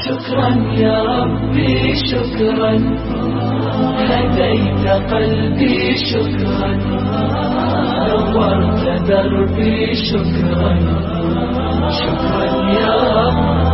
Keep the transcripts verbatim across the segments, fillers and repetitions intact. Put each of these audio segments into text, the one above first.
شكرا يا ربي شكرا، هديت قلبي شكرا، نورت دربي شكرا، شكرا يا رب.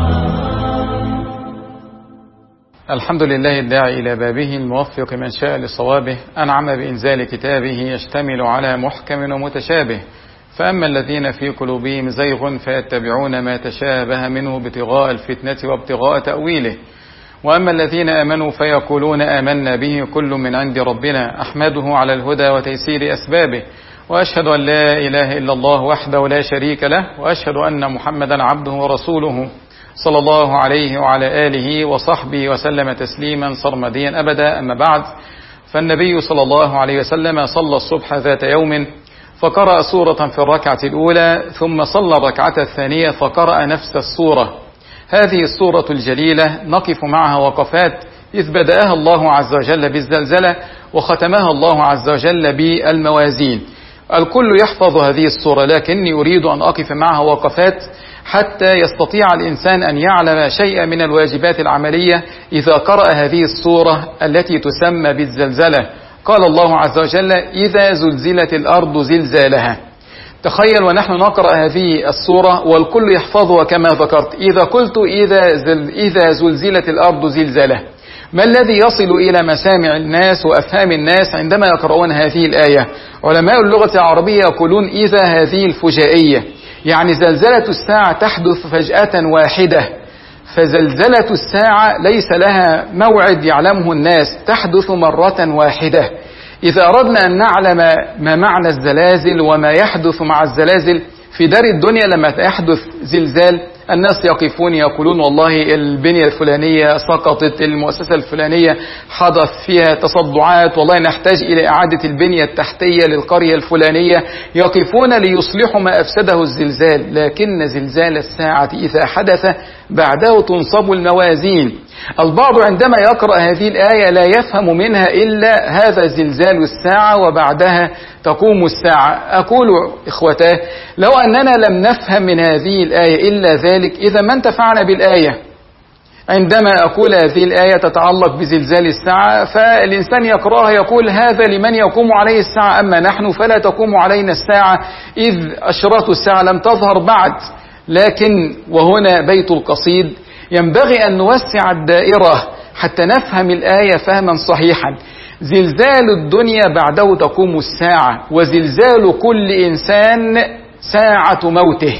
الحمد لله الداعي إلى بابه الموفق من شاء لصوابه، أنعم بإنزال كتابه يشتمل على محكم ومتشابه. فأما الذين في قلوبهم زيغ فيتبعون ما تشابه منه ابتغاء الفتنة وابتغاء تأويله، وأما الذين آمنوا فيقولون آمنا به كل من عند ربنا، أحمده على الهدى وتيسير أسبابه، وأشهد أن لا إله إلا الله وحده لا شريك له، وأشهد أن محمدا عبده ورسوله صلى الله عليه وعلى آله وصحبه وسلم تسليما صرمديا أبدا. أما بعد، فالنبي صلى الله عليه وسلم صلى الصبح ذات يوم فقرأ سورة في الركعة الأولى، ثم صلى الركعة الثانية فقرأ نفس السورة. هذه السورة الجليلة نقف معها وقفات، إذ بدأها الله عز وجل بالزلزلة وختمها الله عز وجل بالموازين. الكل يحفظ هذه السورة، لكني أريد أن أقف معها وقفات حتى يستطيع الإنسان أن يعلم شيئا من الواجبات العملية إذا قرأ هذه السورة التي تسمى بالزلزلة. قال الله عز وجل: إذا زلزلت الأرض زلزالها. تخيل ونحن نقرأ هذه السورة والكل يحفظها كما ذكرت، إذا قلت إذا, زل إذا زلزلت الأرض زلزالها، ما الذي يصل إلى مسامع الناس وأفهام الناس عندما يقرؤون هذه الآية؟ علماء اللغة العربية يقولون إذا هذه الفجائية، يعني زلزلة الساعة تحدث فجأة واحدة، فزلزلة الساعة ليس لها موعد يعلمه الناس، تحدث مرة واحدة. إذا أردنا أن نعلم ما معنى الزلازل وما يحدث مع الزلازل في دار الدنيا، لما يحدث زلزال الناس يقفون يقولون والله البنية الفلانية سقطت، المؤسسة الفلانية حدث فيها تصدعات، والله نحتاج إلى إعادة البنية التحتية للقرية الفلانية. يقفون ليصلحوا ما أفسده الزلزال، لكن زلزال الساعة إذا حدث بعده تنصب الموازين. البعض عندما يقرأ هذه الآية لا يفهم منها إلا هذا زلزال الساعة وبعدها تقوم الساعة. أقول إخوتاه، لو أننا لم نفهم من هذه الآية إلا ذلك، إذا ما انتفعنا بالآية. عندما أقول هذه الآية تتعلق بزلزال الساعة، فالإنسان يقرأها يقول هذا لمن يقوم عليه الساعة، أما نحن فلا تقوم علينا الساعة، إذ أشراط الساعة لم تظهر بعد. لكن وهنا بيت القصيد، ينبغي أن نوسع الدائرة حتى نفهم الآية فهما صحيحا. زلزال الدنيا بعده تقوم الساعة، وزلزال كل إنسان ساعة موته.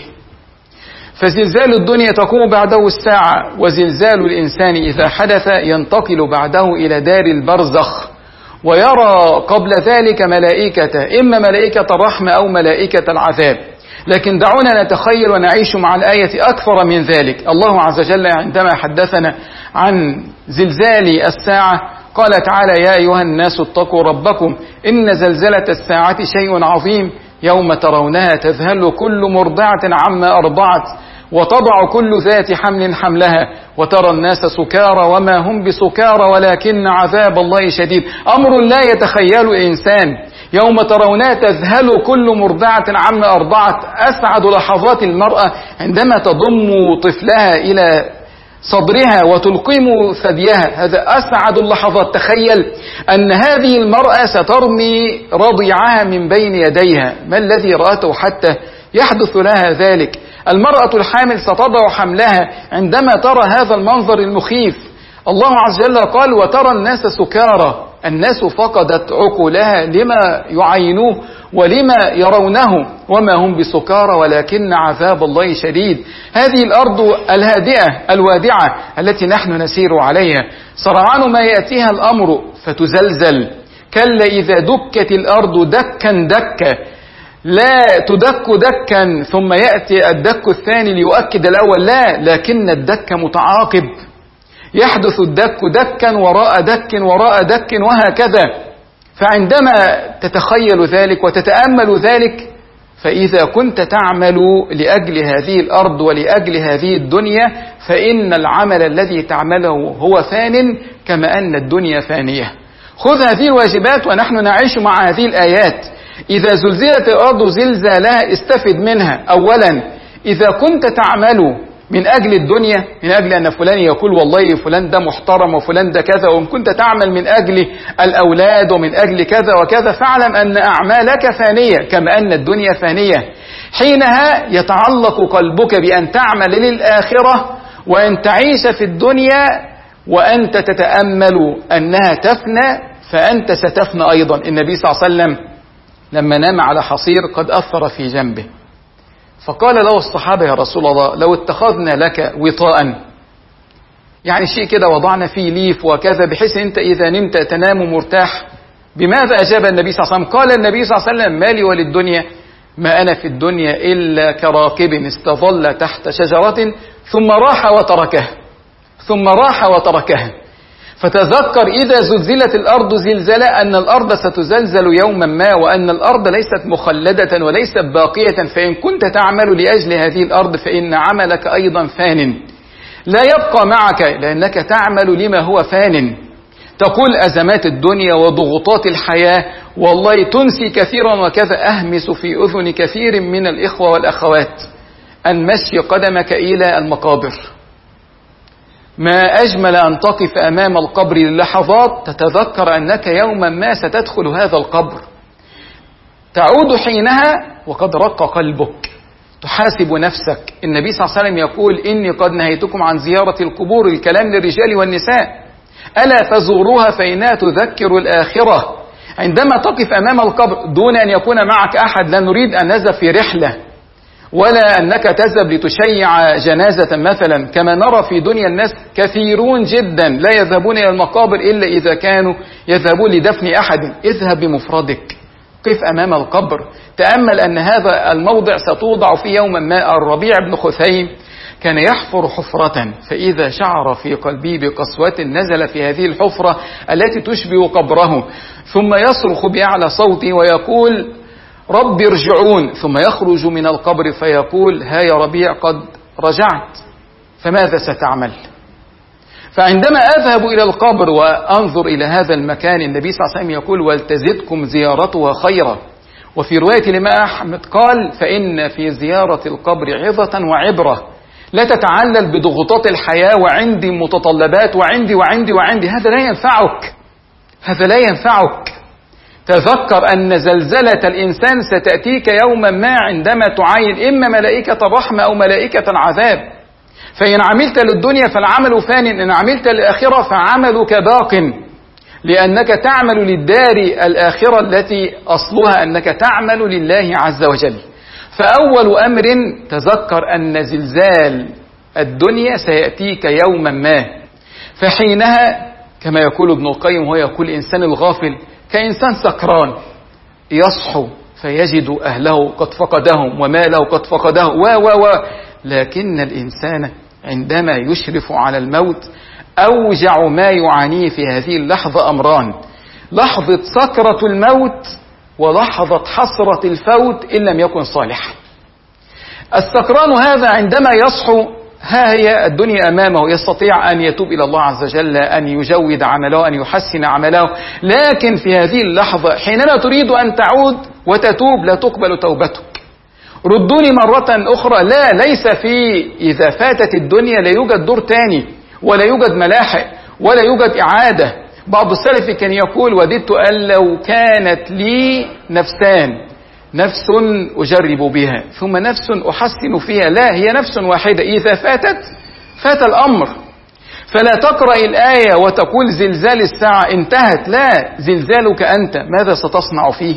فزلزال الدنيا تقوم بعده الساعة، وزلزال الإنسان إذا حدث ينتقل بعده إلى دار البرزخ، ويرى قبل ذلك ملائكة، إما ملائكة الرحمة أو ملائكة العذاب. لكن دعونا نتخيل ونعيش مع الآية أكثر من ذلك. الله عز وجل عندما حدثنا عن زلزال الساعة قال تعالى: يا أيها الناس اتقوا ربكم إن زلزلة الساعة شيء عظيم، يوم ترونها تذهل كل مرضعة عما أرضعت وتضع كل ذات حمل حملها وترى الناس سكارى وما هم بسكارى ولكن عذاب الله شديد. أمر لا يتخيل الإنسان. يوم ترونها تذهل كل مرضعة عما أرضعت. أسعد لحظات المرأة عندما تضم طفلها إلى صدرها وتلقم ثديها، هذا أسعد اللحظات. تخيل أن هذه المرأة سترمي رضيعها من بين يديها، ما الذي رأته حتى يحدث لها ذلك؟ المرأة الحامل ستضع حملها عندما ترى هذا المنظر المخيف. الله عز وجل قال: وترى الناس سكارى. الناس فقدت عقولها لما يعينوه ولما يرونه، وما هم بسكارى ولكن عذاب الله شديد. هذه الأرض الهادئة الوادعة التي نحن نسير عليها، سرعان ما يأتيها الأمر فتزلزل. كلا إذا دكت الأرض دكا دكا، لا تدك دكا ثم يأتي الدك الثاني ليؤكد الأول، لا، لكن الدك متعاقب، يحدث الدك دكا وراء دك وراء دك وهكذا. فعندما تتخيل ذلك وتتأمل ذلك، فإذا كنت تعمل لأجل هذه الأرض ولأجل هذه الدنيا، فإن العمل الذي تعمله هو فان كما أن الدنيا فانية. خذ هذه الواجبات ونحن نعيش مع هذه الآيات. إذا زلزلت الأرض زلزالها استفد منها. أولا، إذا كنت تعمل من أجل الدنيا، من أجل أن فلان يقول والله فلان ده محترم وفلان ده كذا، وإن كنت تعمل من أجل الأولاد ومن أجل كذا وكذا، فاعلم أن أعمالك فانية كما أن الدنيا فانية. حينها يتعلق قلبك بأن تعمل للآخرة وأن تعيش في الدنيا وأنت تتأمل أنها تفنى، فأنت ستفنى أيضا. النبي صلى الله عليه وسلم لما نام على حصير قد أثر في جنبه، فقال له الصحابة يا رسول الله لو اتخذنا لك وطاء، يعني شيء كده وضعنا فيه ليف وكذا بحيث أنت إذا نمت تنام مرتاح. بماذا أجاب النبي صلى الله عليه وسلم؟ قال النبي صلى الله عليه وسلم مالي وللدنيا، ما أنا في الدنيا إلا كراكب استظل تحت شجرة ثم راح وتركها، ثم راح وتركها. فتذكر إذا زلزلت الأرض زلزالها أن الأرض ستزلزل يوما ما، وأن الأرض ليست مخلدة وليست باقية، فإن كنت تعمل لأجل هذه الأرض فإن عملك أيضا فان لا يبقى معك، لأنك تعمل لما هو فان. تقول أزمات الدنيا وضغوطات الحياة والله تنسي كثيرا وكذا. أهمس في أذن كثير من الإخوة والأخوات أن مشي قدمك إلى المقابر. ما أجمل أن تقف أمام القبر للحظات تتذكر أنك يوما ما ستدخل هذا القبر، تعود حينها وقد رق قلبك، تحاسب نفسك. النبي صلى الله عليه وسلم يقول إني قد نهيتكم عن زيارة القبور، الكلام للرجال والنساء، ألا فزوروها فإنها تذكر الآخرة. عندما تقف أمام القبر دون أن يكون معك أحد، لا نريد أن نذهب في رحلة ولا أنك تذهب لتشيع جنازة مثلا، كما نرى في دنيا الناس كثيرون جدا لا يذهبون إلى المقابر إلا إذا كانوا يذهبون لدفن أحد. اذهب بمفردك، قف أمام القبر، تأمل أن هذا الموضع ستوضع في يوما ما. الربيع بن خثيم كان يحفر حفرة، فإذا شعر في قلبه بقسوة نزل في هذه الحفرة التي تشبه قبره، ثم يصرخ بأعلى صوته ويقول رب ارجعون، ثم يخرج من القبر فيقول ها يا ربيع قد رجعت، فماذا ستعمل؟ فعندما أذهب إلى القبر وأنظر إلى هذا المكان، النبي صلى الله عليه وسلم يقول ولتزدكم زيارتها خيرا. وفي رواية الإمام أحمد قال فإن في زيارة القبر عظة وعبرة. لا تتعلل بضغوطات الحياة وعندي متطلبات وعندي وعندي وعندي، هذا لا ينفعك، هذا لا ينفعك. تذكر أن زلزلة الإنسان ستأتيك يوما ما عندما تعاين إما ملائكة الرحمة أو ملائكة العذاب. فإن عملت للدنيا فالعمل فان، إن عملت للآخرة فعملك باق، لأنك تعمل للدار الآخرة التي أصلها أنك تعمل لله عز وجل. فأول أمر تذكر أن زلزال الدنيا سيأتيك يوما ما، فحينها كما يقول ابن القيم وهو يقول الإنسان الغافل كإنسان سكران يصحو فيجد أهله قد فقدهم وماله قد فقده و و و لكن الإنسان عندما يشرف على الموت أوجع ما يعانيه في هذه اللحظة أمران: لحظة سكرة الموت ولحظة حسرة الفوت إن لم يكن صالح. السكران هذا عندما يصحو ها هي الدنيا أمامه، يستطيع أن يتوب إلى الله عز وجل، أن يجود عمله، أن يحسن عمله، لكن في هذه اللحظة حينما تريد أن تعود وتتوب لا تقبل توبتك. ردوني مرة أخرى، لا ليس في إذا فاتت الدنيا لا يوجد دور تاني ولا يوجد ملاحق ولا يوجد إعادة. بعض السلف كان يقول وددت أن لو كانت لي نفسان، نفس أجرب بها ثم نفس أحسن فيها. لا، هي نفس واحدة، إذا فاتت فات الأمر. فلا تقرأ الآية وتقول زلزال الساعة انتهت، لا، زلزالك أنت ماذا ستصنع فيه؟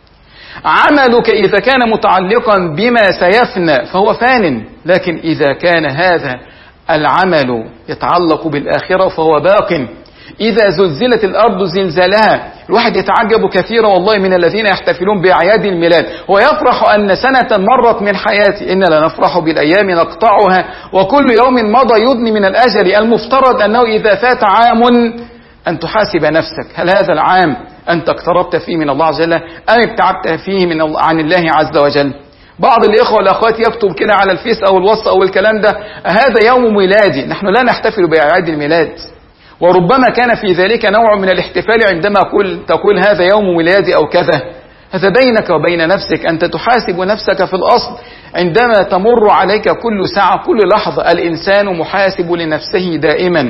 عملك إذا كان متعلقا بما سيفنى فهو فان، لكن إذا كان هذا العمل يتعلق بالآخرة فهو باق. إذا زلزلت الأرض زلزالها، الواحد يتعجب كثيرا والله من الذين يحتفلون بأعياد الميلاد ويفرح أن سنة مرت من حياتي. إن لا نفرح بالأيام نقطعها وكل يوم مضى يدني من الأجل. المفترض أنه إذا فات عام أن تحاسب نفسك، هل هذا العام أنت اقتربت فيه من الله عز وجل أم ابتعدت فيه من الله عن الله عز وجل؟ بعض الإخوة والأخوات يكتب كده على الفيس أو الوصف أو الكلام ده هذا يوم ميلادي. نحن لا نحتفل بأعياد الميلاد، وربما كان في ذلك نوع من الاحتفال عندما أقول تقول هذا يوم ميلادي أو كذا. هذا بينك وبين نفسك، أنت تحاسب نفسك في الأصل عندما تمر عليك كل ساعة كل لحظة. الإنسان محاسب لنفسه دائما.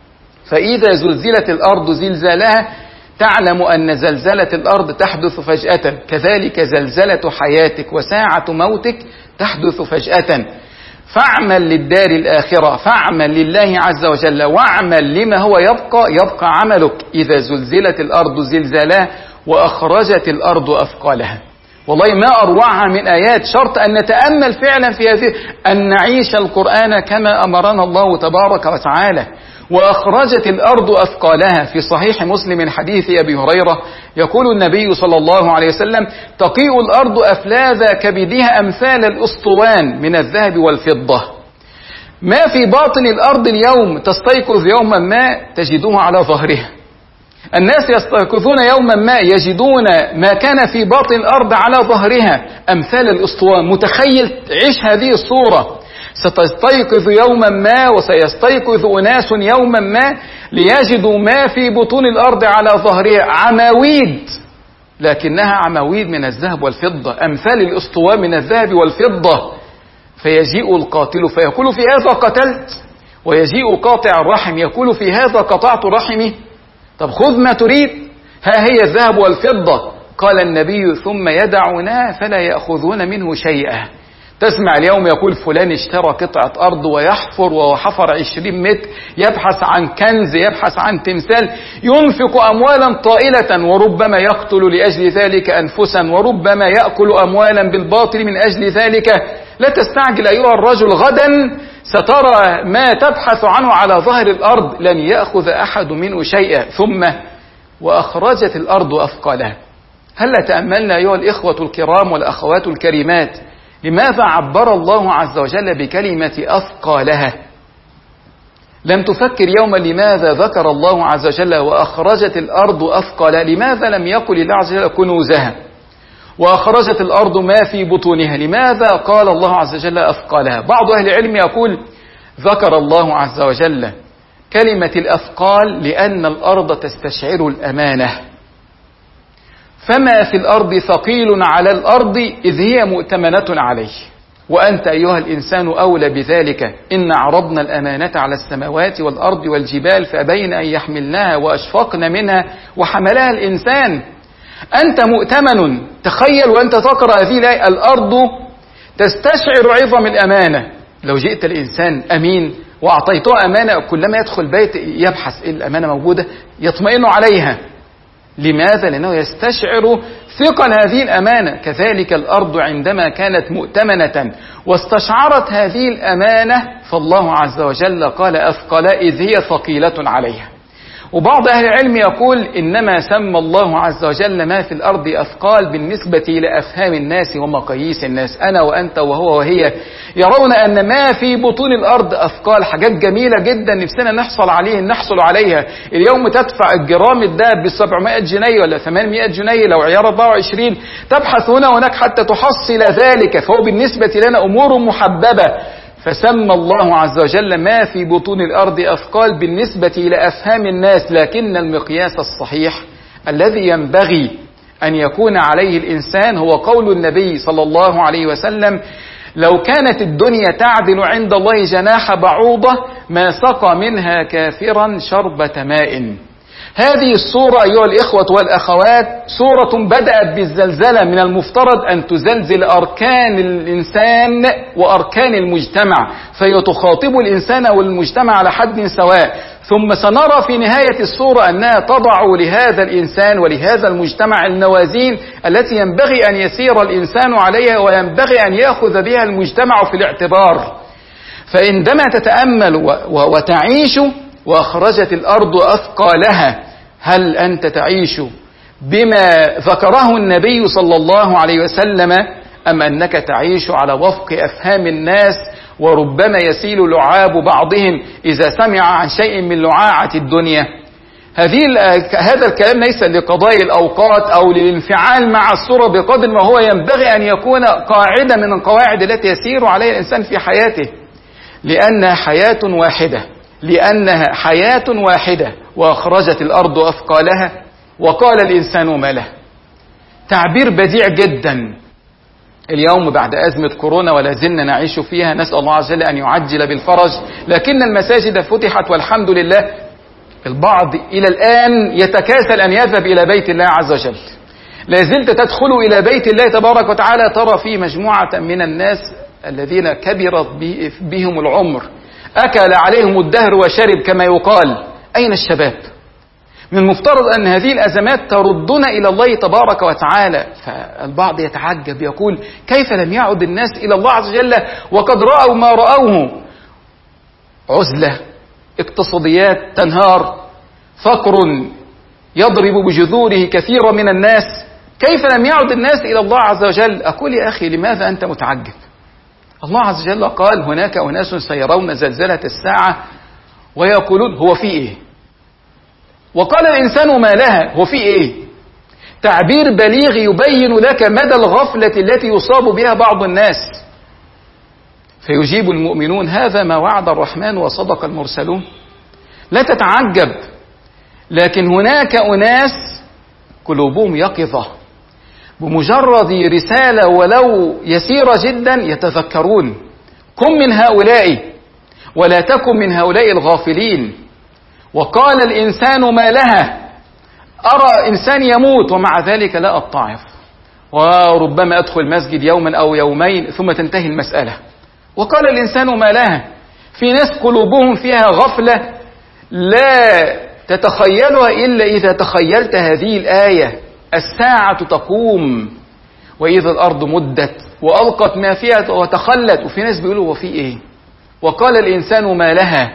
فإذا زلزلت الأرض زلزالها تعلم أن زلزلة الأرض تحدث فجأة، كذلك زلزلة حياتك وساعة موتك تحدث فجأة. فاعمل للدار الآخرة، فاعمل لله عز وجل، واعمل لما هو يبقى يبقى عملك إذا زلزلت الأرض زلزالها وأخرجت الأرض أثقالها. والله ما أروعها من آيات. شرط أن نتأمل فعلا في هذه، أن نعيش القرآن كما أمرنا الله تبارك وتعالى. وأخرجت الأرض أثقالها. في صحيح مسلم من حديث أبي هريرة يقول النبي صلى الله عليه وسلم: تقيء الأرض أفلاذ كبدها أمثال الأسطوان من الذهب والفضة. ما في باطن الأرض اليوم تستيقظ يوما ما تجدوه على ظهرها. الناس يستيقظون يوما ما يجدون ما كان في باطن الأرض على ظهرها أمثال الأسطوان. متخيل؟ عيش هذه الصورة. ستستيقظ يوما ما وسيستيقظ أناس يوما ما ليجدوا ما في بطون الأرض على ظهرها عماويد، لكنها عماويد من الذهب والفضة، أمثال الأسطوان من الذهب والفضة. فيجيء القاتل فيقول: في هذا قتلت؟ ويجيء قاطع الرحم يقول: في هذا قطعت رحمي؟ طب خذ ما تريد، ها هي الذهب والفضة. قال النبي: ثم يدعنا فلا يأخذون منه شيئا. تسمع اليوم يقول فلان اشترى قطعة أرض ويحفر وحفر عشرين متر، يبحث عن كنز، يبحث عن تمثال، ينفق أموالا طائلة، وربما يقتل لأجل ذلك أنفسا، وربما يأكل أموالا بالباطل من أجل ذلك. لا تستعجل أيها الرجل، غدا سترى ما تبحث عنه على ظهر الأرض، لن يأخذ أحد منه شيئا. ثم وأخرجت الأرض أثقالها. هل تأملنا أيها الإخوة الكرام والأخوات الكريمات لماذا عبر الله عز وجل بكلمة أثقالها؟ لم تفكر يوما لماذا ذكر الله عز وجل وأخرجت الأرض أثقالها؟ لماذا لم يقل الله عز وجل كنوزها وأخرجت الأرض ما في بطونها؟ لماذا قال الله عز وجل أثقالها؟ بعض أهل العلم يقول ذكر الله عز وجل كلمة الأثقال لأن الأرض تستشعر الأمانة، فما في الأرض ثقيل على الأرض إذ هي مؤتمنة عليه، وأنت أيها الإنسان أولى بذلك. إن عرضنا الأمانة على السماوات والأرض والجبال فأبين أن يحملناها وأشفقن منها وحملها الإنسان. أنت مؤتمن. تخيل وأنت تقرأ هذه الآية، الأرض تستشعر عظم الأمانة. لو جئت الإنسان أمين وأعطيته أمانة، كلما يدخل بيت يبحث إيه الأمانة موجودة، يطمئن عليها. لماذا؟ لأنه يستشعر ثقل هذه الأمانة. كذلك الأرض عندما كانت مؤتمنة واستشعرت هذه الأمانة، فالله عز وجل قال أثقل إذ هي ثقيلة عليها. وبعض أهل العلم يقول إنما سمى الله عز وجل ما في الأرض أثقال بالنسبة إلى أفهام الناس ومقاييس الناس. أنا وأنت وهو وهي يرون أن ما في بطون الأرض أثقال، حاجات جميلة جدا نفسنا نحصل عليه نحصل عليها. اليوم تدفع الجرام الذهب بسبعمائة جنيه ولا ثمانمائة جنيه لو عيار أربعة وعشرين، تبحث هنا وهناك حتى تحصل ذلك، فهو بالنسبة لنا أمور محببة. فسمى الله عز وجل ما في بطون الأرض أثقال بالنسبة إلى أفهام الناس، لكن المقياس الصحيح الذي ينبغي أن يكون عليه الإنسان هو قول النبي صلى الله عليه وسلم: لو كانت الدنيا تعدل عند الله جناح بعوضة ما سقى منها كافرا شربة ماء. هذه الصورة أيها الإخوة والأخوات صورة بدأت بالزلزلة، من المفترض أن تزلزل أركان الإنسان وأركان المجتمع، فهي تخاطب الإنسان والمجتمع على حد سواء. ثم سنرى في نهاية الصورة أنها تضع لهذا الإنسان ولهذا المجتمع النوازين التي ينبغي أن يسير الإنسان عليها وينبغي أن يأخذ بها المجتمع في الاعتبار. فعندما تتأمل وتعيش وأخرجت الأرض أثقالها، هل أنت تعيش بما ذكره النبي صلى الله عليه وسلم، أم أنك تعيش على وفق أفهام الناس؟ وربما يسيل لعاب بعضهم إذا سمع عن شيء من لعاعة الدنيا. هذه هذا الكلام ليس لقضاء الأوقات أو للانفعال مع الصورة، بقدر ما هو ينبغي أن يكون قاعدة من القواعد التي يسير عليها الإنسان في حياته، لأنها حياة واحدة لأنها حياة واحدة. وأخرجت الأرض أثقالها وقال الإنسان ما له. تعبير بديع جدا. اليوم بعد أزمة كورونا ولا زلنا نعيش فيها، نسأل الله عز وجل أن يعجل بالفرج، لكن المساجد فتحت والحمد لله. البعض إلى الآن يتكاسل أن يذهب إلى بيت الله عز وجل. لا زلت تدخل إلى بيت الله تبارك وتعالى ترى فيه مجموعة من الناس الذين كبرت بهم العمر، أكل عليهم الدهر وشرب كما يقال. أين الشباب؟ من المفترض أن هذه الأزمات تردنا إلى الله تبارك وتعالى. فالبعض يتعجب يقول كيف لم يعد الناس إلى الله عز وجل وقد رأوا ما رأوه؟ عزلة، اقتصاديات تنهار، فقر يضرب بجذوره كثيرا من الناس، كيف لم يعد الناس إلى الله عز وجل؟ أقول يا أخي لماذا أنت متعجب؟ الله عز وجل قال هناك أناس سيرون زلزلة الساعة ويقولون هو في إيه؟ وقال الإنسان ما لها، هو في إيه؟ تعبير بليغ يبين لك مدى الغفلة التي يصاب بها بعض الناس. فيجيب المؤمنون هذا ما وعد الرحمن وصدق المرسلون. لا تتعجب، لكن هناك أناس قلوبهم يقظة، بمجرد رسالة ولو يسيرة جدا يتذكرون. كن من هؤلاء ولا تكن من هؤلاء الغافلين. وقال الإنسان ما لها، أرى إنسان يموت ومع ذلك لا أتعظ، وربما أدخل مسجد يوما أو يومين ثم تنتهي المسألة. وقال الإنسان ما لها، في ناس قلوبهم فيها غفلة لا تتخيلها إلا إذا تخيلت هذه الآية: الساعة تقوم وإذا الأرض مدت وألقت ما فيها وتخلت. وفي ناس بيقولوا هو في إيه؟ وقال الإنسان ما لها،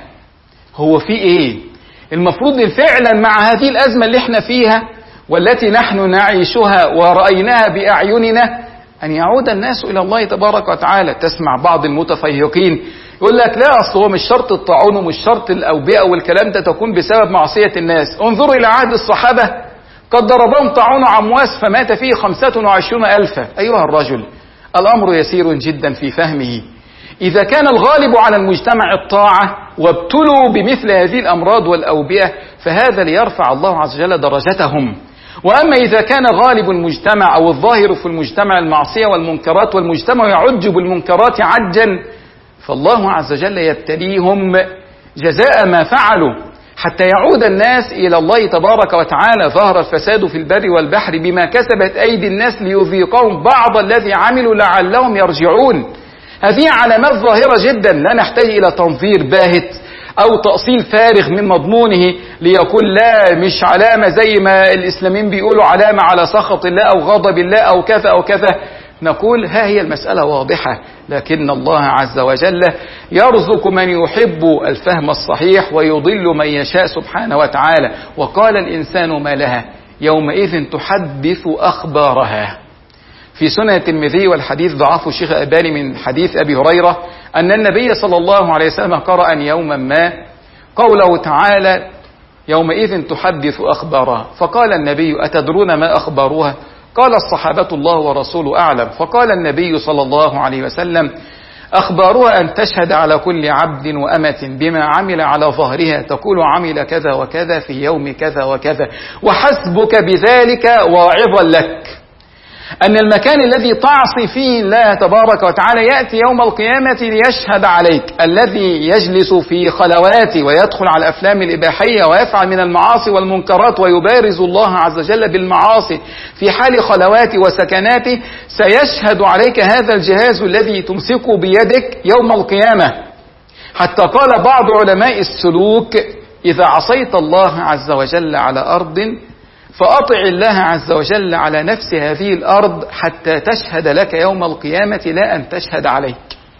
هو في إيه؟ المفروض فعلا مع هذه الأزمة اللي احنا فيها والتي نحن نعيشها ورأيناها بأعيننا أن يعود الناس إلى الله تبارك وتعالى. تسمع بعض المتفيهقين يقول لك لا، أصل هو مش شرط الطاعون ومش شرط الأوبئة والكلام ده تكون بسبب معصية الناس. انظروا إلى عهد الصحابة، قد ضربهم طاعون عمواس فمات فيه خمسة وعشرون ألفا. أيها الرجل، الأمر يسير جدا في فهمه. إذا كان الغالب على المجتمع الطاعة وابتلوا بمثل هذه الأمراض والأوبئة فهذا ليرفع الله عز وجل درجتهم. وأما إذا كان غالب المجتمع أو الظاهر في المجتمع المعصية والمنكرات والمجتمع يعج بالمنكرات عجا فالله عز وجل يبتليهم جزاء ما فعلوا حتى يعود الناس إلى الله تبارك وتعالى. ظهر الفساد في البر والبحر بما كسبت أيدي الناس ليذيقهم بعض الذي عملوا لعلهم يرجعون. هذه علامات ظاهرة جدا، لا نحتاج إلى تنظير باهت أو تأصيل فارغ من مضمونه ليقول لا مش علامة زي ما الإسلاميين بيقولوا علامة على سخط الله أو غضب الله أو كذا أو كذا. نقول ها هي المسألة واضحة، لكن الله عز وجل يرزق من يحب الفهم الصحيح ويضل من يشاء سبحانه وتعالى. وقال الإنسان ما لها يومئذ تحدث أخبارها. في سنن الترمذي والحديث ضعفه الشيخ الألباني من حديث أبي هريرة أن النبي صلى الله عليه وسلم قرأ يوما ما قوله تعالى يومئذ تحدث أخبارها، فقال النبي أتدرون ما أخبارها؟ قال الصحابة الله ورسوله أعلم. فقال النبي صلى الله عليه وسلم أخبارها أن تشهد على كل عبد وأمة بما عمل على ظهرها، تقول عمل كذا وكذا في يوم كذا وكذا، وحسبك بذلك واعظا لك أن المكان الذي تعصي فيه الله تبارك وتعالى يأتي يوم القيامة ليشهد عليك. الذي يجلس في خلوات ويدخل على الأفلام الإباحية ويفعل من المعاصي والمنكرات ويبارز الله عز وجل بالمعاصي في حال خلواته وسكناته سيشهد عليك هذا الجهاز الذي تمسكه بيدك يوم القيامة. حتى قال بعض علماء السلوك إذا عصيت الله عز وجل على أرض فأطع الله عز وجل على نفس هذه الأرض حتى تشهد لك يوم القيامة لا أن تشهد عليك.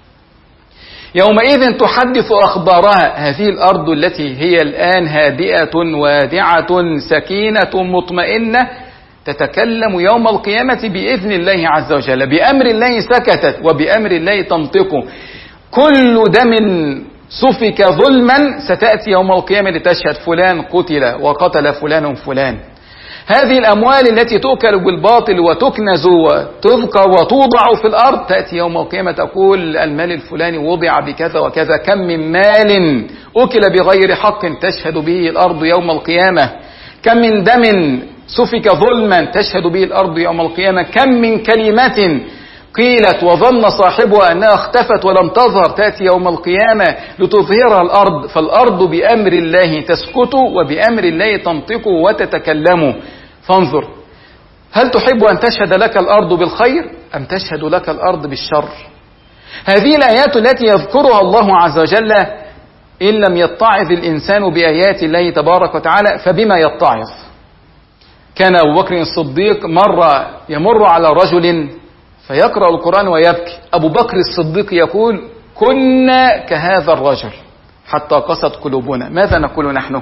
يومئذ تحدث أخبارها، هذه الأرض التي هي الآن هادئة وادعة سكينة مطمئنة تتكلم يوم القيامة بإذن الله عز وجل، بأمر الله سكتت وبأمر الله تنطق. كل دم سفك ظلما ستأتي يوم القيامة لتشهد فلان قتل وقتل فلان فلان. هذه الأموال التي تؤكل بالباطل وتكنز وتذكر وتوضع في الأرض تأتي يوم القيامة تقول المال الفلاني وضع بكذا وكذا. كم من مال أكل بغير حق تشهد به الأرض يوم القيامة. كم من دم سفك ظلما تشهد به الأرض يوم القيامة. كم من كلمة قيلت وظن صاحبها أنها اختفت ولم تظهر تأتي يوم القيامة لتظهرها الأرض، فالأرض بأمر الله تسكت وبأمر الله تنطق وتتكلم. فانظر، هل تحب أن تشهد لك الأرض بالخير أم تشهد لك الأرض بالشر؟ هذه الآيات التي يذكرها الله عز وجل، إن لم يتعظ الإنسان بآيات الله تبارك وتعالى فبما يتعظ؟ كان أبو بكر الصديق مرة يمر على رجل فيقرأ القرآن ويبكي. أبو بكر الصديق يقول: كنا كهذا الرجل حتى قست قلوبنا. ماذا نقول نحن؟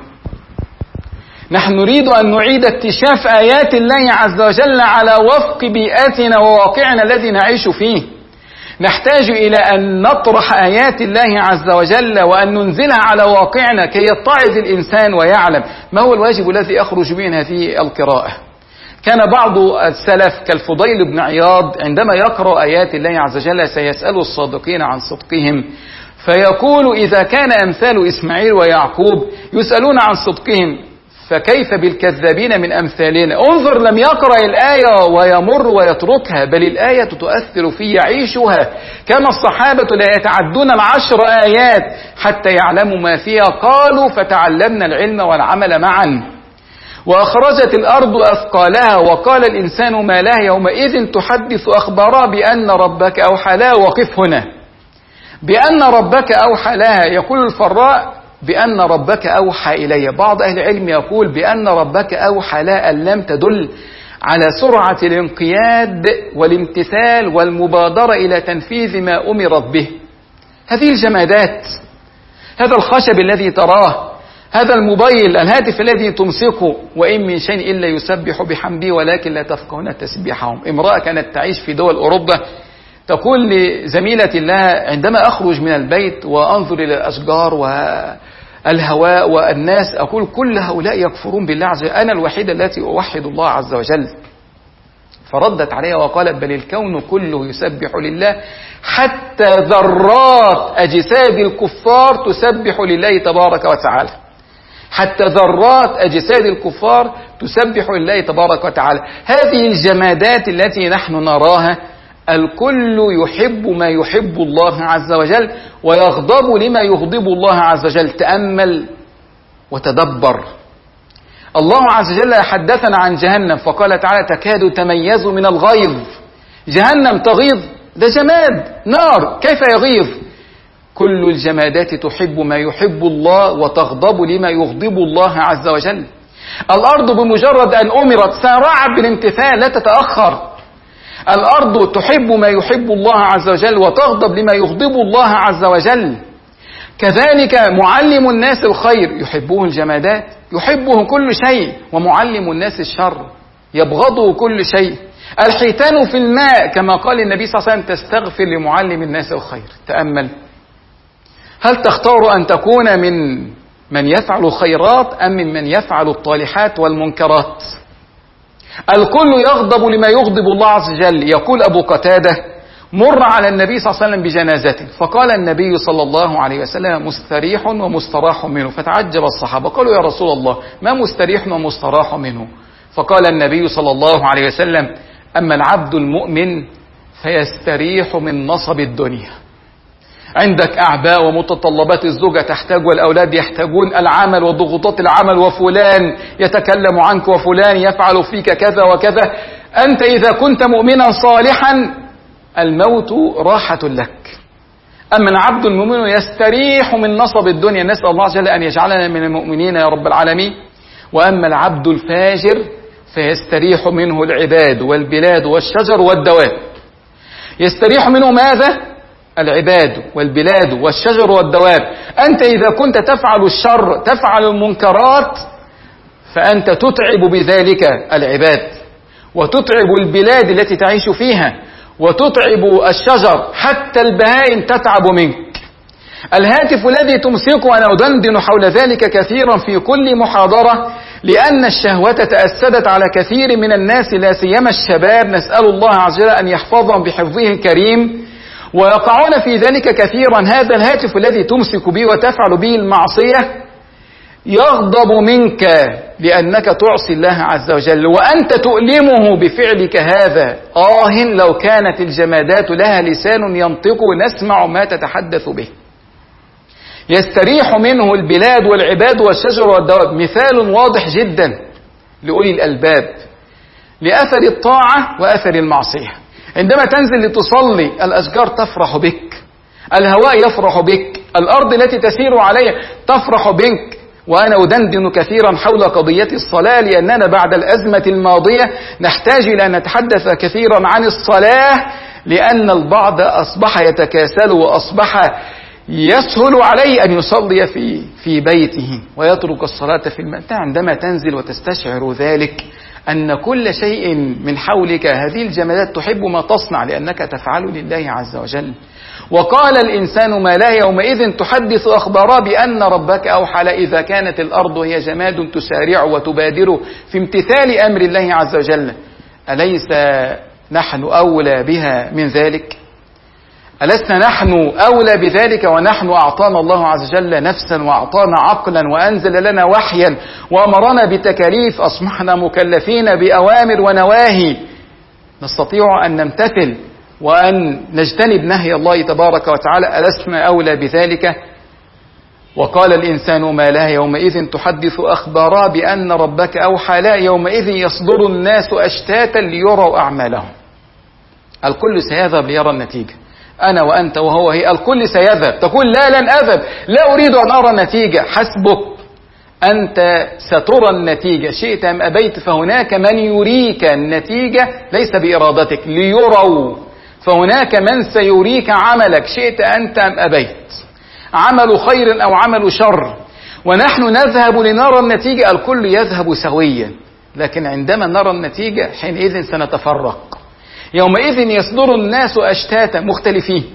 نحن نريد أن نعيد اكتشاف آيات الله عز وجل على وفق بيئتنا وواقعنا الذي نعيش فيه. نحتاج إلى أن نطرح آيات الله عز وجل وأن ننزلها على واقعنا كي يتعظ الإنسان ويعلم ما هو الواجب الذي أخرج به من هذه القراءة. كان بعض السلف كالفضيل بن عياض عندما يقرأ آيات الله عز وجل سيسأل الصادقين عن صدقهم، فيقول: إذا كان أمثال إسماعيل ويعقوب يسألون عن صدقهم فكيف بالكذابين من أمثالنا؟ انظر، لم يقرأ الآية ويمر ويتركها، بل الآية تؤثر فيه يعيشها. كان الصحابة لا يتعدون العشر آيات حتى يعلموا ما فيها. قالوا: فتعلمنا العلم والعمل معا. وأخرجت الأرض أثقالها وقال الإنسان ما لها يومئذ تحدث أخبارها بأن ربك أوحى لها. وقف هنا، بأن ربك أوحى لها. يقول الفراء: بأن ربك أوحى إلي. بعض أهل العلم يقول بأن ربك أوحى لها أن لم تدل على سرعة الانقياد والامتثال والمبادرة إلى تنفيذ ما أمرت به. هذه الجمادات، هذا الخشب الذي تراه، هذا الموبايل، الهاتف الذي تمسكه، وإن من شيء إلا يسبح بحمده ولكن لا تفقهون تسبيحهم. امرأة كانت تعيش في دول أوروبا تقول لزميلة لها: عندما أخرج من البيت وأنظر إلى الأشجار والهواء والناس أقول كل هؤلاء يكفرون بالله عز وجل، أنا الوحيدة التي أوحد الله عز وجل. فردت عليها وقالت: بل الكون كله يسبح لله، حتى ذرات أجساد الكفار تسبح لله تبارك وتعالى. حتى ذرات أجساد الكفار تسبح لله تبارك وتعالى. هذه الجمادات التي نحن نراها الكل يحب ما يحب الله عز وجل ويغضب لما يغضب الله عز وجل. تأمل وتدبر. الله عز وجل حدثنا عن جهنم فقال تعالى: تكاد تميز من الغيظ. جهنم تغيظ؟ ده جماد نار، كيف يغيظ؟ كل الجمادات تحب ما يحب الله وتغضب لما يغضب الله عز وجل. الأرض بمجرد أن أمرت سارعت بالامتثال، لا تتأخر. الأرض تحب ما يحب الله عز وجل وتغضب لما يغضب الله عز وجل. كذلك معلم الناس الخير يحبه الجمادات، يحبه كل شيء، ومعلم الناس الشر يبغضه كل شيء. الحيتان في الماء كما قال النبي صلى الله عليه وسلم تستغفر لمعلم الناس الخير. تأمل، هل تختار أن تكون من من يفعل الخيرات أم من من يفعل الطالحات والمنكرات؟ الكل يغضب لما يغضب الله عز وجل. يقول أبو قتادة: مر على النبي صلى الله عليه وسلم بجنازته فقال النبي صلى الله عليه وسلم: مستريح ومستراح منه. فتعجب الصحابة قالوا: يا رسول الله، ما مستريح ومستراح منه؟ فقال النبي صلى الله عليه وسلم: أما العبد المؤمن فيستريح من نصب الدنيا. عندك أعباء ومتطلبات الزوجة تحتاج والأولاد يحتاجون، العمل وضغوطات العمل، وفلان يتكلم عنك وفلان يفعل فيك كذا وكذا. أنت إذا كنت مؤمنا صالحا الموت راحة لك. أما العبد المؤمن يستريح من نصب الدنيا، نسأل الله عز وجل أن يجعلنا من المؤمنين يا رب العالمين. وأما العبد الفاجر فيستريح منه العباد والبلاد والشجر والدواب. يستريح منه ماذا؟ العباد والبلاد والشجر والدواب. أنت إذا كنت تفعل الشر تفعل المنكرات فأنت تتعب بذلك العباد وتتعب البلاد التي تعيش فيها وتتعب الشجر، حتى البهائم تتعب منك. الهاتف الذي تمسكه، وأنا أدندن حول ذلك كثيرا في كل محاضرة، لأن الشهوة تأسدت على كثير من الناس لا سيما الشباب، نسأل الله عز وجل أن يحفظهم بحفظه الكريم، ويقعون في ذلك كثيرا. هذا الهاتف الذي تمسك به وتفعل به المعصية يغضب منك لأنك تعصي الله عز وجل وأنت تؤلمه بفعلك هذا. آه لو كانت الجمادات لها لسان ينطق نسمع ما تتحدث به. يستريح منه البلاد والعباد والشجر والدواب. مثال واضح جدا لأولي الألباب لأثر الطاعة وأثر المعصية. عندما تنزل لتصلي الأشجار تفرح بك، الهواء يفرح بك، الأرض التي تسير عليها تفرح بك. وأنا أدندن كثيرا حول قضية الصلاة لأننا بعد الأزمة الماضية نحتاج إلى أن نتحدث كثيرا عن الصلاة، لأن البعض أصبح يتكاسل وأصبح يسهل عليه أن يصلي في في بيته ويترك الصلاة في المنزل. عندما تنزل وتستشعر ذلك أن كل شيء من حولك هذه الجمادات تحب ما تصنع لأنك تفعل لله عز وجل. وقال الإنسان ما لا يومئذ تحدث أخبارا بأن ربك أوحى. إذا كانت الأرض هي جماد تسارع وتبادر في امتثال أمر الله عز وجل، أليس نحن أولى بها من ذلك؟ ألسنا نحن أولى بذلك ونحن أعطانا الله عز وجل نفسا وأعطانا عقلا وأنزل لنا وحيا وأمرنا بتكاليف، أصبحنا مكلفين بأوامر ونواهي نستطيع أن نمتثل وأن نجتنب نهي الله تبارك وتعالى. ألسنا أولى بذلك؟ وقال الإنسان ما لها يومئذ تحدث أخبارا بأن ربك أوحى. لا، يومئذ يصدر الناس أشتاتا ليروا أعمالهم. الكل سيذهب ليرى النتيجة، أنا وأنت وهو هي، الكل سيذهب. تقول لا لن أذهب، لا أريد أن أرى النتيجة. حسبك، أنت سترى النتيجة شئت أم أبيت. فهناك من يريك النتيجة ليس بإرادتك ليروا، فهناك من سيريك عملك شئت أنت أم أبيت، عمل خير أو عمل شر، ونحن نذهب لنرى النتيجة. الكل يذهب سويا، لكن عندما نرى النتيجة حينئذ سنتفرق. يومئذ يصدر الناس أشتاتا مختلفين،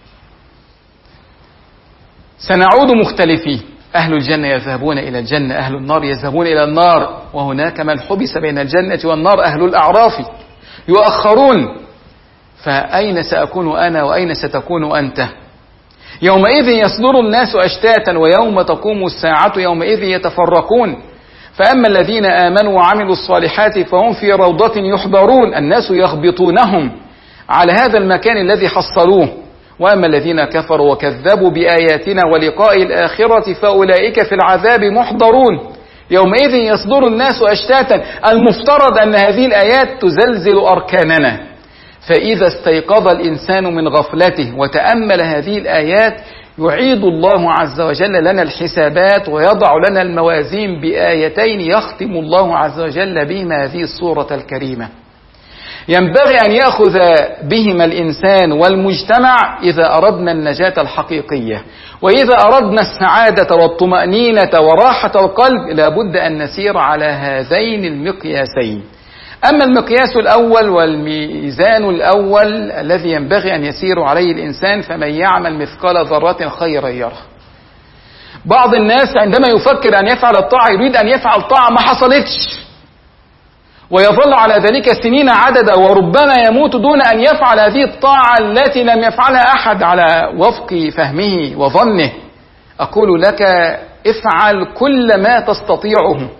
سنعود مختلفين. أهل الجنة يذهبون إلى الجنة، أهل النار يذهبون إلى النار، وهناك من حبس بين الجنة والنار أهل الأعراف يؤخرون. فأين سأكون أنا وأين ستكون أنت؟ يومئذ يصدر الناس أشتاتا ويوم تقوم الساعة يومئذ يتفرقون. فأما الذين آمنوا وعملوا الصالحات فهم في روضة يحبرون، الناس يخبطونهم على هذا المكان الذي حصلوه. وأما الذين كفروا وكذبوا بآياتنا ولقاء الآخرة فأولئك في العذاب محضرون. يومئذ يصدر الناس أشتاتا، المفترض أن هذه الآيات تزلزل أركاننا. فإذا استيقظ الإنسان من غفلته وتأمل هذه الآيات يعيد الله عز وجل لنا الحسابات ويضع لنا الموازين بآيتين يختم الله عز وجل بهما هذه السورة الكريمة. ينبغي أن يأخذ بهما الإنسان والمجتمع إذا أردنا النجاة الحقيقية، وإذا أردنا السعادة والطمأنينة وراحة القلب لابد أن نسير على هذين المقياسين. أما المقياس الأول والميزان الأول الذي ينبغي أن يسير عليه الإنسان فمن يعمل مثقال ذرة خيرا يره. بعض الناس عندما يفكر أن يفعل الطاعة يريد أن يفعل طاعة ما حصلتش ويظل على ذلك سنين عددا، وربما يموت دون أن يفعل هذه الطاعة التي لم يفعلها أحد على وفق فهمه وظنه. أقول لك افعل كل ما تستطيعه،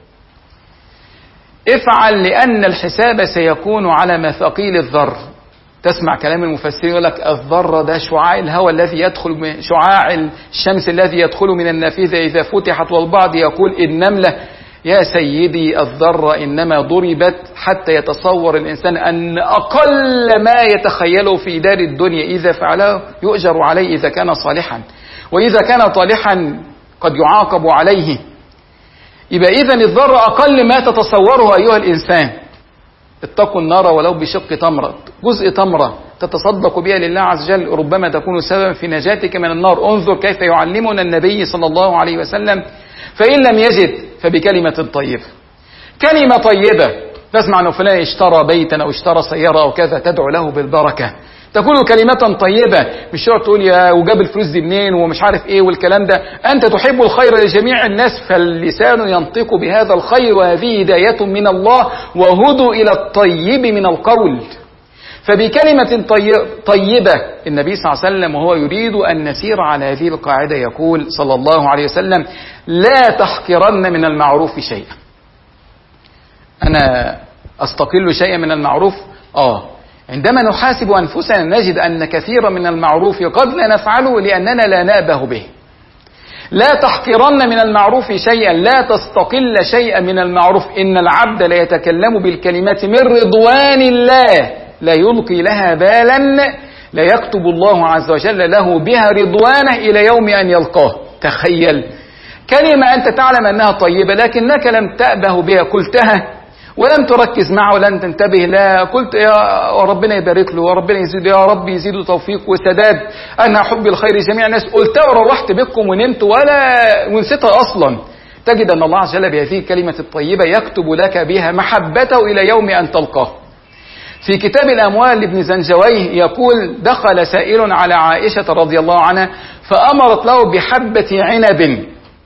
افعل، لأن الحساب سيكون على مثاقيل الذر. تسمع كلام المفسرين يقول لك الذرة ده شعاع الهواء الذي يدخل من شعاع الشمس الذي يدخل من النافذة إذا فتحت، والبعض يقول النملة. يا سيدي الذرة إنما ضربت حتى يتصور الإنسان أن أقل ما يتخيله في دار الدنيا إذا فعله يؤجر عليه إذا كان صالحا، وإذا كان طالحا قد يعاقب عليه. يبقى إذن الذرة أقل ما تتصوره أيها الإنسان. اتقوا النار ولو بشق تمرة، جزء تمرة تتصدق بها لله عز وجل ربما تكون سببا في نجاتك من النار. انظر كيف يعلمنا النبي صلى الله عليه وسلم. فإن لم يجد فبكلمة طيبة، كلمة طيبة. تسمع أن فلان اشترى بيتا أو اشترى سيارة أو كذا، تدعو له بالبركة، تقول كلمة طيبة. مش شرط تقول يا وجاب الفلوس دي منين ومش عارف ايه والكلام ده. أنت تحب الخير لجميع الناس، فاللسان ينطق بهذا الخير، وهذه هداية من الله وهدوا إلى الطيب من القول. فبكلمة طيبة النبي صلى الله عليه وسلم وهو يريد أن نسير على هذه القاعدة يقول صلى الله عليه وسلم: لا تحقرن من المعروف شيئا. أنا أستقل شيئا من المعروف؟ آه عندما نحاسب أنفسنا نجد أن كثيرا من المعروف قد لا نفعله لأننا لا نأبه به. لا تحقرن من المعروف شيئا، لا تستقل شيئا من المعروف. إن العبد لا يتكلم بالكلمات من رضوان الله لا يلقي لها بالا، لا يكتب الله عز وجل له بها رضوانه إلى يوم أن يلقاه. تخيل كلمة أنت تعلم أنها طيبة لكنك لم تأبه بها، قلتها ولم تركز معه ولم تنتبه لا قلت يا ربنا يبارك له وربنا يزيد، يا رب يزيده توفيق وسداد، أنا أحب الخير جميع الناس، قلتها وروحت بكم ونمت ولا ونسيتها أصلا. تجد أن الله عز وجل بهذه الكلمة الطيبة يكتب لك بها محبته إلى يوم أن تلقاه. في كتاب الأموال لابن زنجويه يقول: دخل سائل على عائشة رضي الله عنها فأمرت له بحبة عنب،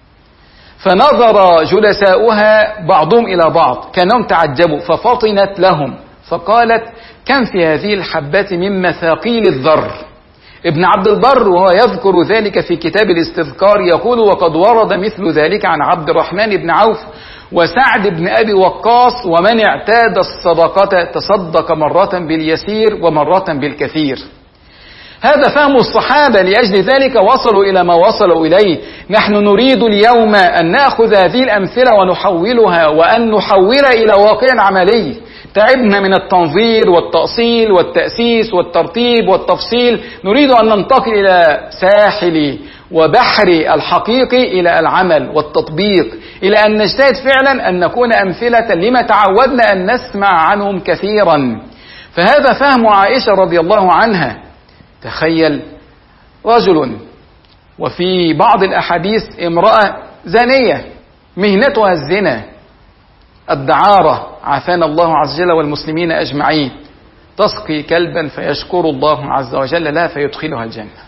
فنظر جلساؤها بعضهم إلى بعض كأنهم تعجبوا، ففطنت لهم فقالت: كم في هذه الحبة من مثاقيل الذر. ابن عبد البر وهو يذكر ذلك في كتاب الاستذكار يقول: وقد ورد مثل ذلك عن عبد الرحمن بن عوف وسعد بن أبي وقاص، ومن اعتاد الصدقة تصدق مرة باليسير ومرة بالكثير. هذا فهم الصحابة، لأجل ذلك وصلوا إلى ما وصلوا إليه. نحن نريد اليوم أن نأخذ هذه الأمثلة ونحولها وأن نحولها إلى واقع عملي. تعبنا من التنظير والتأصيل والتأسيس والترتيب والتفصيل، نريد أن ننتقل إلى ساحل وبحر الحقيقي، إلى العمل والتطبيق، إلى أن نجتهد فعلا أن نكون أمثلة لما تعودنا أن نسمع عنهم كثيرا. فهذا فهم عائشة رضي الله عنها. تخيل رجل وفي بعض الأحاديث امرأة زانية مهنتها الزنا، الدعارة، عافانا الله عز وجل والمسلمين أجمعين، تسقي كلبا فيشكر الله عز وجل لها فيدخلها الجنة.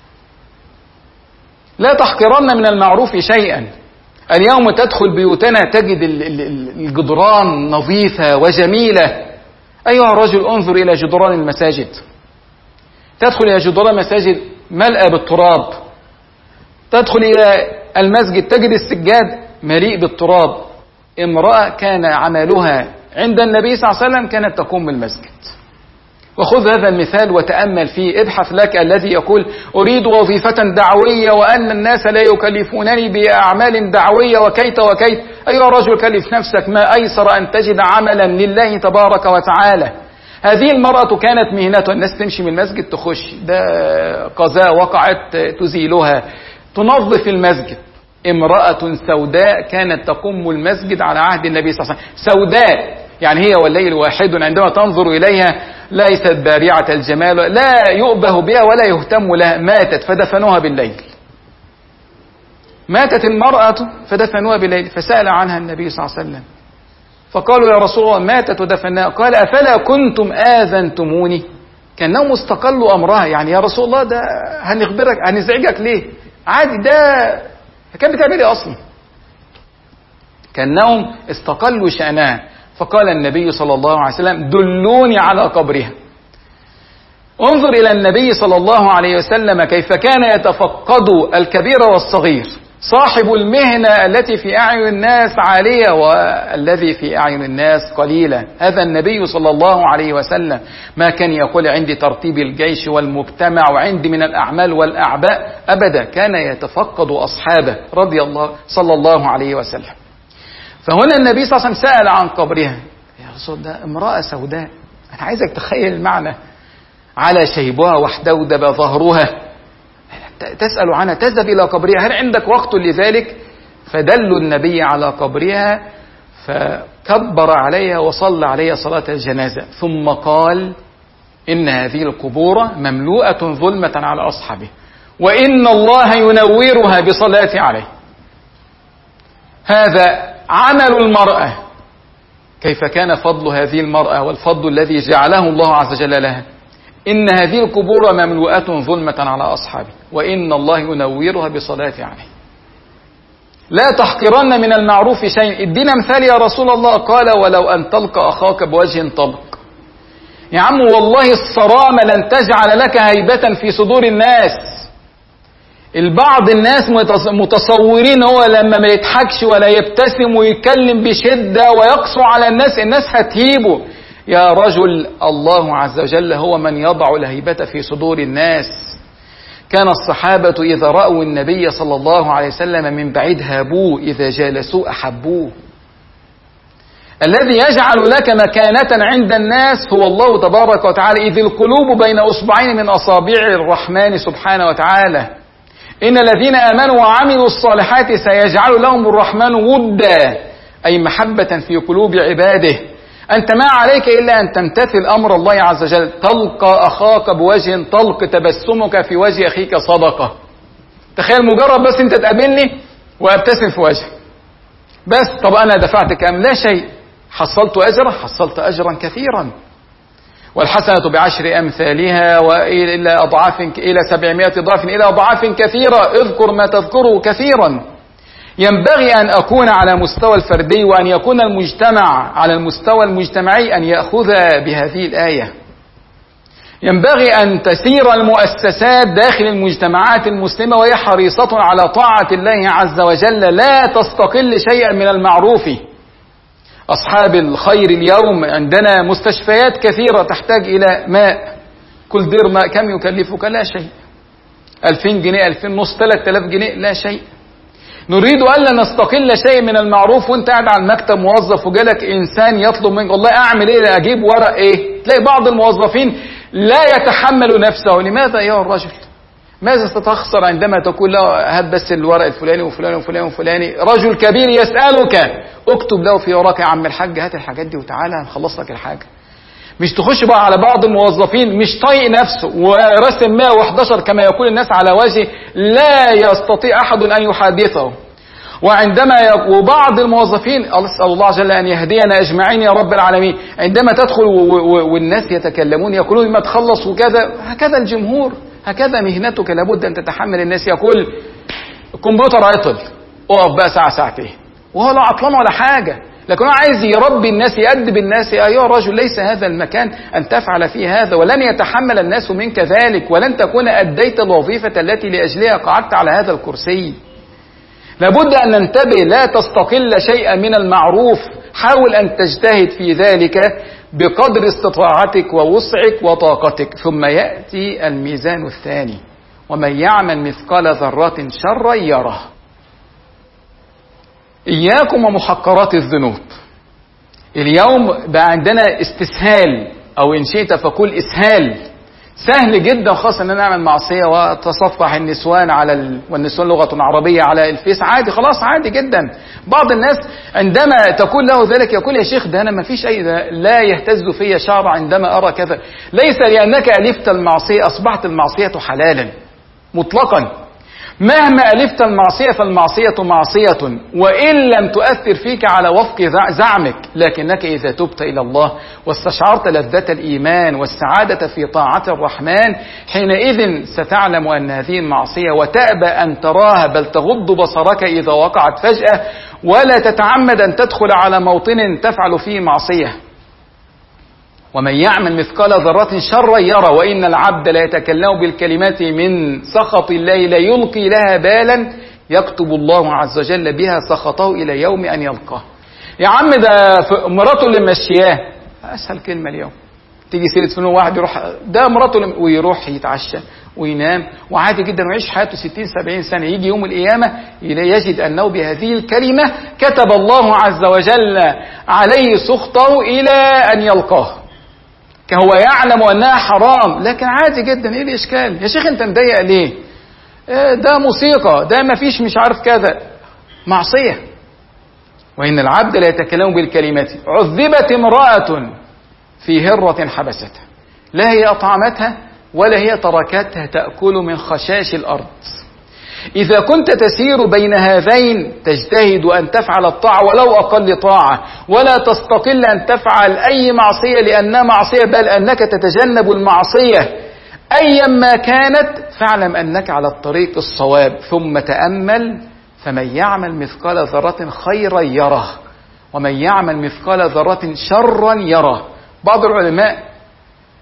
لا تحقرن من المعروف شيئا. اليوم تدخل بيوتنا تجد الجدران نظيفة وجميلة. أيها الرجل انظر إلى جدران المساجد، تدخل إلى جدران مساجد ملأى بالتراب، تدخل إلى المسجد تجد السجاد مليء بالتراب. امرأة كان عملها عند النبي صلى الله عليه وسلم كانت تقوم بالمسجد. وخذ هذا المثال وتأمل فيه، ابحث لك الذي يقول: أريد وظيفة دعوية وأن الناس لا يكلفونني بأعمال دعوية وكيت وكيت. أيها الرجل كلف نفسك، ما أيسر أن تجد عملا لله تبارك وتعالى. هذه المرأة كانت مهنتها الناس تمشي من المسجد تخش، ده قذاء وقعت تزيلها، تنظف المسجد. امرأة سوداء كانت تقوم المسجد على عهد النبي صلى الله عليه وسلم، سوداء يعني هي والليل واحد، عندما تنظر إليها ليست بارعة الجمال، لا يؤبه بها ولا يهتم لها. ماتت فدفنوها بالليل، ماتت المرأة فدفنوها بالليل. فسأل عنها النبي صلى الله عليه وسلم فقالوا: يا رسول الله ماتت ودفناها. قال: أفلا كنتم آذنتموني؟ كأنهم استقلوا أمرها، يعني يا رسول الله ده هنخبرك هنزعجك ليه؟ عادي، ده كان بتعمل ايه أصلا؟ كأنهم استقلوا شأنها. فقال النبي صلى الله عليه وسلم: دلوني على قبرها. انظر إلى النبي صلى الله عليه وسلم كيف كان يتفقد الكبير والصغير، صاحب المهنة التي في أعين الناس عالية والذي في أعين الناس قليلة. هذا النبي صلى الله عليه وسلم ما كان يقول: عندي ترتيب الجيش والمجتمع وعندي من الأعمال والأعباء، أبدا، كان يتفقد أصحابه رضي الله صلى الله عليه وسلم. فهنا النبي صلى الله عليه وسلم سأل عن قبرها. يا رسول ده امرأة سوداء، أنا عايزك تخيل المعنى، على شيبها واحدودب ظهرها، تسأل عنها، تذهب إلى قبرها، هل عندك وقت لذلك؟ فدلوا النبي على قبرها فكبر عليها وصلى عليها صلاة الجنازة، ثم قال: إن هذه القبور مملوءة ظلمة على أصحابه، وإن الله ينورها بصلاة عليه. هذا عمل المرأة. كيف كان فضل هذه المرأة والفضل الذي جعله الله عز وجل لها؟ إن هذه القبور مملوءة ظلمة على أصحابه، وإن الله ينورها بصلاة عليه. لا تحقرن من المعروف شيء. ادينا مثال يا رسول الله. قال: ولو أن تلقى أخاك بوجه طلق. يا عم والله الصرامة لن تجعل لك هيبة في صدور الناس. البعض الناس متصورين هو لما ما يضحكش ولا يبتسم ويتكلم بشدة ويقسو على الناس الناس هتهيبه. يا رجل، الله عز وجل هو من يضع الهيبة في صدور الناس. كان الصحابة إذا رأوا النبي صلى الله عليه وسلم من بعيد هابوه، إذا جالسوه أحبوه. الذي يجعل لك مكانة عند الناس هو الله تبارك وتعالى، إذ القلوب بين أصبعين من أصابع الرحمن سبحانه وتعالى. إن الذين آمنوا وعملوا الصالحات سيجعل لهم الرحمن ودا، أي محبة في قلوب عباده. أنت ما عليك إلا أن تمتثل أمر الله عز وجل. تلقى أخاك بوجه طلق، تبسمك في وجه أخيك صدقة. تخيل مجرد بس أنت تقابلني وأبتسم في وجهك بس. طب أنا دفعت كام؟ لا شيء. حصلت أجرا؟ حصلت أجرا كثيرا. والحسنة بعشر أمثالها وإلى أضعاف إلى سبعمائة ضعف إلى أضعاف كثيرة. اذكر ما تذكره كثيرا. ينبغي أن أكون على مستوى الفردي وأن يكون المجتمع على المستوى المجتمعي أن يأخذ بهذه الآية. ينبغي أن تسير المؤسسات داخل المجتمعات المسلمة وهي حريصة على طاعة الله عز وجل، لا تستقل شيئا من المعروف. أصحاب الخير اليوم عندنا مستشفيات كثيرة تحتاج إلى ماء. كل دير ماء كم يكلفك؟ لا شيء. ألفين جنيه، ألفين نص، ثلاثة آلاف جنيه، لا شيء. نريد ألا نستقل شيء من المعروف. وانت قاعد على المكتب موظف وجالك إنسان يطلب منك والله أعمل إيه؟ أجيب ورق إيه؟ تلاقي بعض الموظفين لا يتحمل نفسه. لماذا أيها الرجل؟ ماذا ستخسر عندما تقول له هات بس الورق الفلاني وفلاني وفلاني وفلاني؟ رجل كبير يسألك، اكتب له في وراك يا عم الحاج هات الحاجات دي وتعالى هنخلص لك الحاجة. مش تخش بقى على بعض الموظفين مش طايق نفسه ورسم مائة وأحد عشر كما يقول الناس على وجهه، لا يستطيع أحد أن يحادثه. وعندما وبعض الموظفين، أسأل الله جل أن يهدينا أجمعين يا رب العالمين، عندما تدخل والناس يتكلمون يقولون ما تخلص وكذا. هكذا الجمهور، هكذا مهنتك، لابد أن تتحمل. الناس يقول الكمبيوتر عطل، اقف بقى ساعة ساعتين، وهو لا عطلان ولا حاجة، لكن هو عايز يربي الناس، يأدب الناس. أيها الرجل، ليس هذا المكان أن تفعل فيه هذا، ولن يتحمل الناس منك ذلك، ولن تكون أديت الوظيفة التي لأجلها قعدت على هذا الكرسي. لابد أن ننتبه، لا تستقل شيئا من المعروف. حاول أن تجتهد في ذلك بقدر استطاعتك ووسعك وطاقتك. ثم يأتي الميزان الثاني، ومن يعمل مثقال ذرة شرا يره. إياكم ومحقرات الذنوب. اليوم بقى عندنا استسهال، أو إن شئت فقول إسهال. سهل جدا خاصة أن نعمل معصية وتصفح النسوان على ال... والنسوان لغة عربية على الفيس، عادي خلاص، عادي جدا. بعض الناس عندما تقول له ذلك يقول يا شيخ ده أنا ما فيش أي ده لا يهتز في شعر عندما أرى كذا. ليس لأنك ألفت المعصية أصبحت المعصية حلالا مطلقا. مهما ألفت المعصية فالمعصية معصية، وإن لم تؤثر فيك على وفق زعمك، لكنك إذا تبت إلى الله واستشعرت لذة الإيمان والسعادة في طاعة الرحمن، حينئذ ستعلم أن هذه المعصية وتأبى أن تراها، بل تغض بصرك إذا وقعت فجأة، ولا تتعمد أن تدخل على موطن تفعل فيه معصية. ومن يعمل مثقال ذرة شرا يرى. وإن العبد لا يتكلم بالكلمات من سخط الله لا يلقي لها بالا، يكتب الله عز وجل بها سخطه إلى يوم أن يلقاه. يا عم ده مراته اللي مشياه، أسهل كلمة اليوم. تيجي سيرة فنون واحد يروح ده مراته اللي ويروح يتعشى وينام وعادي جدا ويعيش حياته ستين سبعين سنة. يجي يوم القيامة يجد أنه بهذه الكلمة كتب الله عز وجل عليه سخطه إلى أن يلقاه. هو يعلم أنها حرام لكن عادي جدا. إيه الإشكال؟ يا شيخ أنت مضايق ليه؟ ده موسيقى، ده ما فيش مش عارف كذا، معصية. وإن العبد لا يتكلم بالكلمات. عذبت امرأة في هرة حبستها، لا هي أطعمتها ولا هي تركتها تأكل من خشاش الأرض. إذا كنت تسير بين هذين تجتهد أن تفعل الطاعة ولو أقل طاعة، ولا تستقل أن تفعل أي معصية لأنها معصية، بل أنك تتجنب المعصية أيا ما كانت، فاعلم أنك على الطريق الصواب. ثم تأمل، فمن يعمل مثقال ذرة خيرا يره، ومن يعمل مثقال ذرة شرا يره. بعض العلماء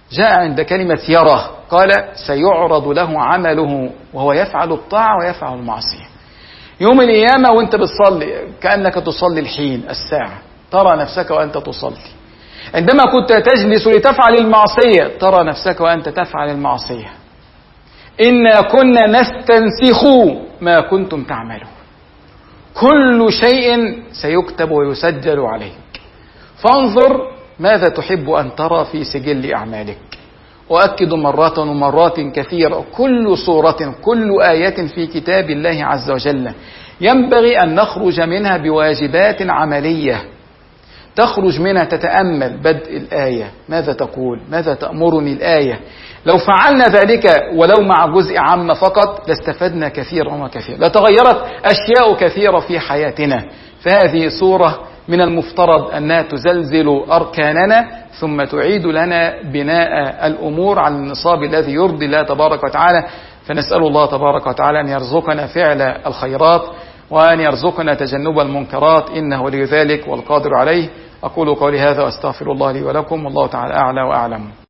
جاء عند كلمة يرى قال سيعرض له عمله وهو يفعل الطاعة ويفعل المعصية. يوم القيامة وانت بتصلي كأنك تصلي الحين الساعة، ترى نفسك وأنت تصلي. عندما كنت تجلس لتفعل المعصية ترى نفسك وأنت تفعل المعصية. إنا كنا نستنسخ ما كنتم تعملون. كل شيء سيكتب ويسجل عليك، فانظر ماذا تحب أن ترى في سجل أعمالك. وأكد مرات ومرات كثيرة كل صورة كل آية في كتاب الله عز وجل ينبغي أن نخرج منها بواجبات عملية. تخرج منها تتأمل بدء الآية، ماذا تقول، ماذا تأمرني الآية. لو فعلنا ذلك ولو مع جزء عام فقط لاستفدنا كثيرا وكثيرا، لتغيرت أشياء كثيرة في حياتنا. فهذه صورة من المفترض أنها تزلزل أركاننا ثم تعيد لنا بناء الأمور على النصاب الذي يرضي الله تبارك وتعالى. فنسأل الله تبارك وتعالى أن يرزقنا فعل الخيرات وأن يرزقنا تجنب المنكرات، إنه ولي ذلك والقادر عليه. أقول قولي هذا وأستغفر الله لي ولكم، والله تعالى أعلى وأعلم.